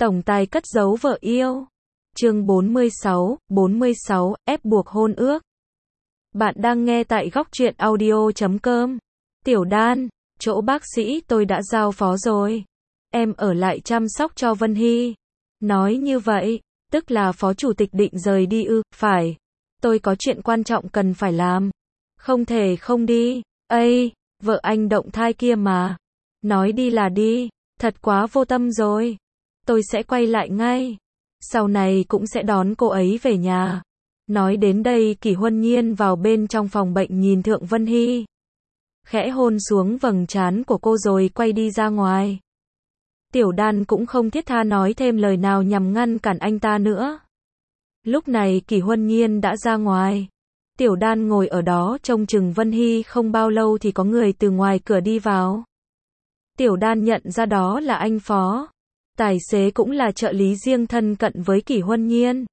Tổng tài cất giấu vợ yêu. Chương 46, ép buộc hôn ước. Bạn đang nghe tại góc truyện audio.com. Tiểu Đan, chỗ bác sĩ tôi đã giao phó rồi. Em ở lại chăm sóc cho Vân Hy. Nói như vậy, tức là phó chủ tịch định rời đi ư? Phải. Tôi có chuyện quan trọng cần phải làm. Không thể không đi. Ây, vợ anh động thai kia mà. Nói đi là đi. Thật quá vô tâm rồi. Tôi sẽ quay lại ngay. Sau này cũng sẽ đón cô ấy về nhà. Nói đến đây Kỷ Huân Nhiên vào bên trong phòng bệnh nhìn Thượng Vân Hy. Khẽ hôn xuống vầng trán của cô rồi quay đi ra ngoài. Tiểu Đan cũng không thiết tha nói thêm lời nào nhằm ngăn cản anh ta nữa. Lúc này Kỷ Huân Nhiên đã ra ngoài. Tiểu Đan ngồi ở đó trông chừng Vân Hy không bao lâu thì có người từ ngoài cửa đi vào. Tiểu Đan nhận ra đó là anh Phó. Tài xế cũng là trợ lý riêng thân cận với Kỷ Huân Nhiên.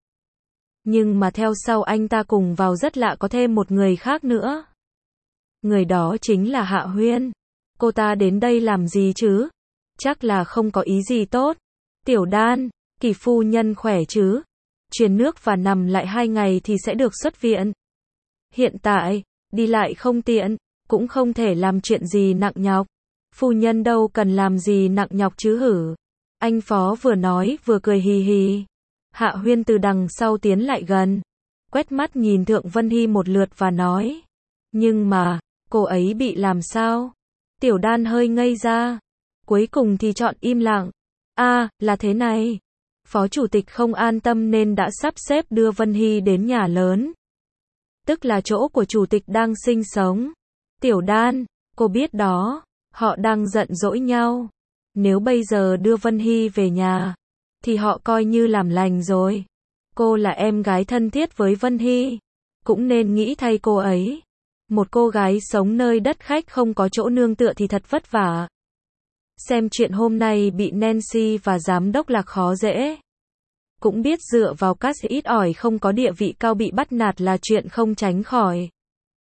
Nhưng mà theo sau anh ta cùng vào rất lạ có thêm một người khác nữa. Người đó chính là Hạ Huyên. Cô ta đến đây làm gì chứ? Chắc là không có ý gì tốt. Tiểu Đan, Kỷ phu nhân khỏe chứ? Truyền nước và nằm lại 2 ngày thì sẽ được xuất viện. Hiện tại, đi lại không tiện, cũng không thể làm chuyện gì nặng nhọc. Phu nhân đâu cần làm gì nặng nhọc chứ hử? Anh Phó vừa nói vừa cười hì hì. Hạ Huyên từ đằng sau tiến lại gần, quét mắt nhìn Thượng Vân Hy một lượt và nói. Nhưng mà, cô ấy bị làm sao? Tiểu Đan hơi ngây ra. Cuối cùng thì chọn im lặng. Là thế này. Phó chủ tịch không an tâm nên đã sắp xếp đưa Vân Hy đến nhà lớn. Tức là chỗ của chủ tịch đang sinh sống. Tiểu Đan, cô biết đó, họ đang giận dỗi nhau. Nếu bây giờ đưa Vân Hy về nhà, thì họ coi như làm lành rồi. Cô là em gái thân thiết với Vân Hy, cũng nên nghĩ thay cô ấy. Một cô gái sống nơi đất khách không có chỗ nương tựa thì thật vất vả. Xem chuyện hôm nay bị Nancy và giám đốc Lạc khó dễ. Cũng biết dựa vào các ít ỏi không có địa vị cao bị bắt nạt là chuyện không tránh khỏi.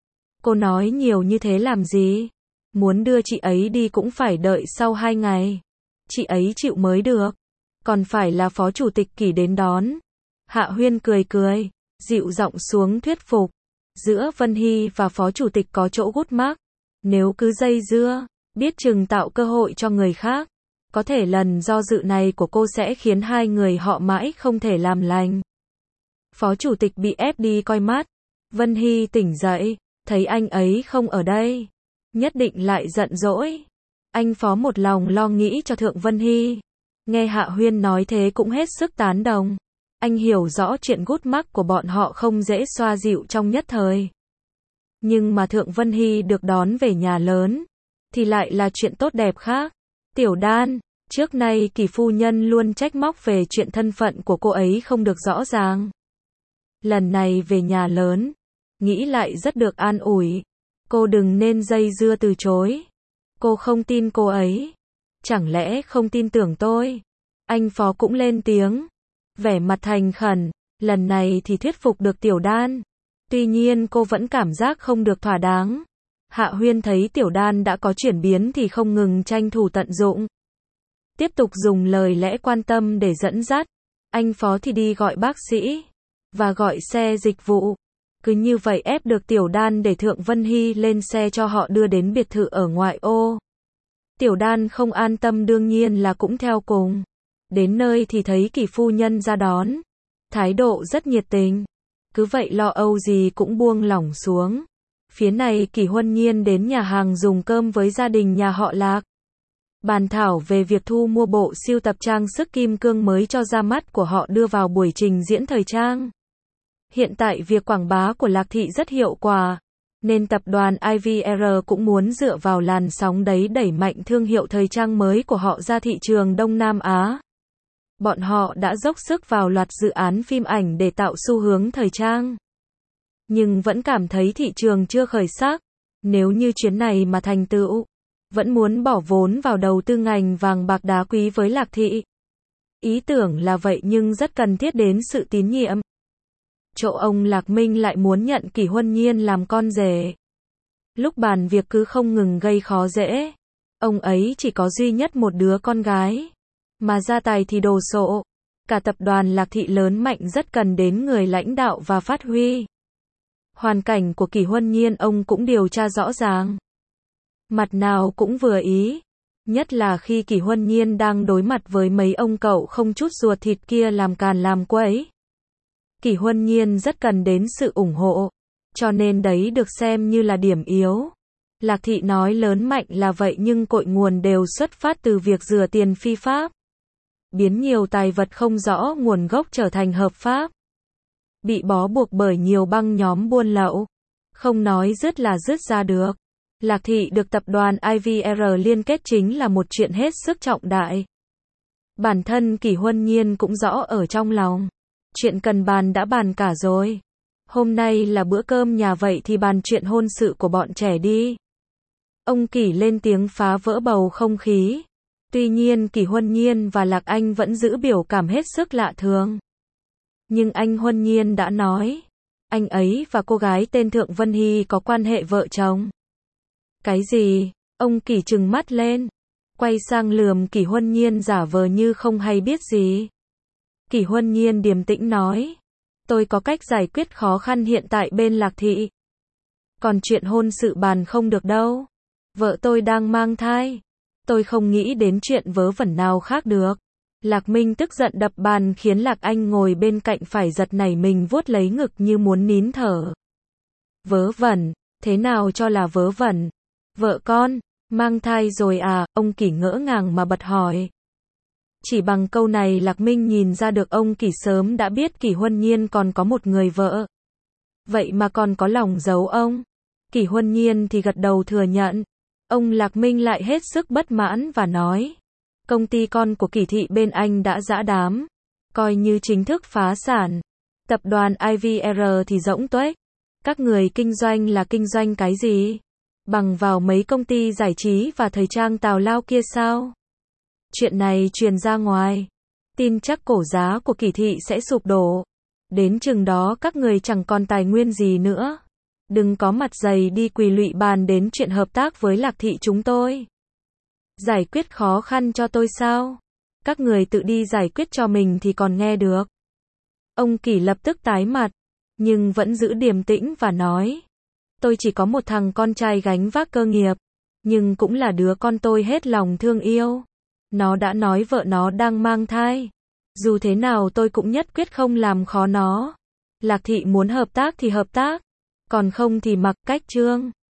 Cô nói nhiều như thế làm gì? Muốn đưa chị ấy đi cũng phải đợi sau 2 ngày. Chị ấy chịu mới được. Còn phải là phó chủ tịch Kỷ đến đón. Hạ Huyên cười cười, dịu giọng xuống thuyết phục. Giữa Vân Hy và phó chủ tịch có chỗ gút mắc. Nếu cứ dây dưa, biết chừng tạo cơ hội cho người khác. Có thể lần do dự này của cô sẽ khiến hai người họ mãi không thể làm lành. Phó chủ tịch bị ép đi coi mắt. Vân Hy tỉnh dậy, thấy anh ấy không ở đây. Nhất định lại giận dỗi. Anh Phó một lòng lo nghĩ cho Thượng Vân Hy. Nghe Hạ Huyên nói thế cũng hết sức tán đồng. Anh hiểu rõ chuyện gút mắc của bọn họ không dễ xoa dịu trong nhất thời. Nhưng mà Thượng Vân Hy được đón về nhà lớn, thì lại là chuyện tốt đẹp khác. Tiểu Đan, trước nay Kỷ phu nhân luôn trách móc về chuyện thân phận của cô ấy không được rõ ràng. Lần này về nhà lớn, nghĩ lại rất được an ủi. Cô đừng nên dây dưa từ chối. Cô không tin cô ấy. Chẳng lẽ không tin tưởng tôi? Anh Phó cũng lên tiếng. Vẻ mặt thành khẩn, lần này thì thuyết phục được Tiểu Đan. Tuy nhiên cô vẫn cảm giác không được thỏa đáng. Hạ Huyên thấy Tiểu Đan đã có chuyển biến thì không ngừng tranh thủ tận dụng. Tiếp tục dùng lời lẽ quan tâm để dẫn dắt. Anh Phó thì đi gọi bác sĩ. Và gọi xe dịch vụ. Cứ như vậy ép được Tiểu Đan để Thượng Vân Hy lên xe cho họ đưa đến biệt thự ở ngoại ô. Tiểu Đan không an tâm đương nhiên là cũng theo cùng. Đến nơi thì thấy Kỷ phu nhân ra đón. Thái độ rất nhiệt tình. Cứ vậy lo âu gì cũng buông lỏng xuống. Phía này Kỷ Huân Nhiên đến nhà hàng dùng cơm với gia đình nhà họ Lạc. Bàn thảo về việc thu mua bộ sưu tập trang sức kim cương mới cho ra mắt của họ đưa vào buổi trình diễn thời trang. Hiện tại việc quảng bá của Lạc Thị rất hiệu quả, nên tập đoàn IVR cũng muốn dựa vào làn sóng đấy đẩy mạnh thương hiệu thời trang mới của họ ra thị trường Đông Nam Á. Bọn họ đã dốc sức vào loạt dự án phim ảnh để tạo xu hướng thời trang. Nhưng vẫn cảm thấy thị trường chưa khởi sắc. Nếu như chuyến này mà thành tựu, vẫn muốn bỏ vốn vào đầu tư ngành vàng bạc đá quý với Lạc Thị. Ý tưởng là vậy nhưng rất cần thiết đến sự tín nhiệm. Chỗ ông Lạc Minh lại muốn nhận Kỷ Huân Nhiên làm con rể. Lúc bàn việc cứ không ngừng gây khó dễ. Ông ấy chỉ có duy nhất một đứa con gái. mà gia tài thì đồ sộ. Cả tập đoàn Lạc Thị lớn mạnh rất cần đến người lãnh đạo và phát huy. Hoàn cảnh của Kỷ Huân Nhiên ông cũng điều tra rõ ràng. Mặt nào cũng vừa ý. Nhất là khi Kỷ Huân Nhiên đang đối mặt với mấy ông cậu không chút ruột thịt kia làm càn làm quấy. Kỷ Huân Nhiên rất cần đến sự ủng hộ. Cho nên đấy được xem như là điểm yếu. Lạc Thị nói lớn mạnh là vậy nhưng cội nguồn đều xuất phát từ việc rửa tiền phi pháp. Biến nhiều tài vật không rõ nguồn gốc trở thành hợp pháp. Bị bó buộc bởi nhiều băng nhóm buôn lậu. Không nói dứt là dứt ra được. Lạc Thị được tập đoàn IVR liên kết chính là một chuyện hết sức trọng đại. Bản thân Kỷ Huân Nhiên cũng rõ ở trong lòng. Chuyện cần bàn đã bàn cả rồi. Hôm nay là bữa cơm nhà vậy thì bàn chuyện hôn sự của bọn trẻ đi. Ông Kỷ lên tiếng phá vỡ bầu không khí. Tuy nhiên Kỷ Huân Nhiên và Lạc Anh vẫn giữ biểu cảm hết sức lạ thường. Nhưng anh Huân Nhiên đã nói, anh ấy và cô gái tên Thượng Vân Hy có quan hệ vợ chồng. Cái gì? Ông Kỷ trừng mắt lên, quay sang lườm Kỷ Huân Nhiên giả vờ như không hay biết gì. Kỷ Huân Nhiên điềm tĩnh nói, tôi có cách giải quyết khó khăn hiện tại bên Lạc Thị. Còn chuyện hôn sự bàn không được đâu. Vợ tôi đang mang thai. Tôi không nghĩ đến chuyện vớ vẩn nào khác được. Lạc Minh tức giận đập bàn khiến Lạc Anh ngồi bên cạnh phải giật nảy mình vuốt lấy ngực như muốn nín thở. Vớ vẩn? Thế nào cho là vớ vẩn? Vợ con, mang thai rồi à? Ông Kỷ ngỡ ngàng mà bật hỏi. Chỉ bằng câu này Lạc Minh nhìn ra được ông Kỷ sớm đã biết Kỷ Huân Nhiên còn có một người vợ. Vậy mà còn có lòng giấu ông. Kỷ Huân Nhiên thì gật đầu thừa nhận. Ông Lạc Minh lại hết sức bất mãn và nói. Công ty con của Kỷ Thị bên anh đã giã đám. Coi như chính thức phá sản. Tập đoàn IVR thì rỗng tuếch. Các người kinh doanh là kinh doanh cái gì? Bằng vào mấy công ty giải trí và thời trang tào lao kia sao? Chuyện này truyền ra ngoài. Tin chắc cổ giá của Kỷ Thị sẽ sụp đổ. Đến chừng đó các người chẳng còn tài nguyên gì nữa. Đừng có mặt dày đi quỳ lụy bàn đến chuyện hợp tác với Lạc Thị chúng tôi. Giải quyết khó khăn cho tôi sao? Các người tự đi giải quyết cho mình thì còn nghe được. Ông Kỷ lập tức tái mặt, nhưng vẫn giữ điềm tĩnh và nói. Tôi chỉ có một thằng con trai gánh vác cơ nghiệp, nhưng cũng là đứa con tôi hết lòng thương yêu. Nó đã nói vợ nó đang mang thai. Dù thế nào tôi cũng nhất quyết không làm khó nó. Lạc Thị muốn hợp tác thì hợp tác, còn không thì mặc cách trương.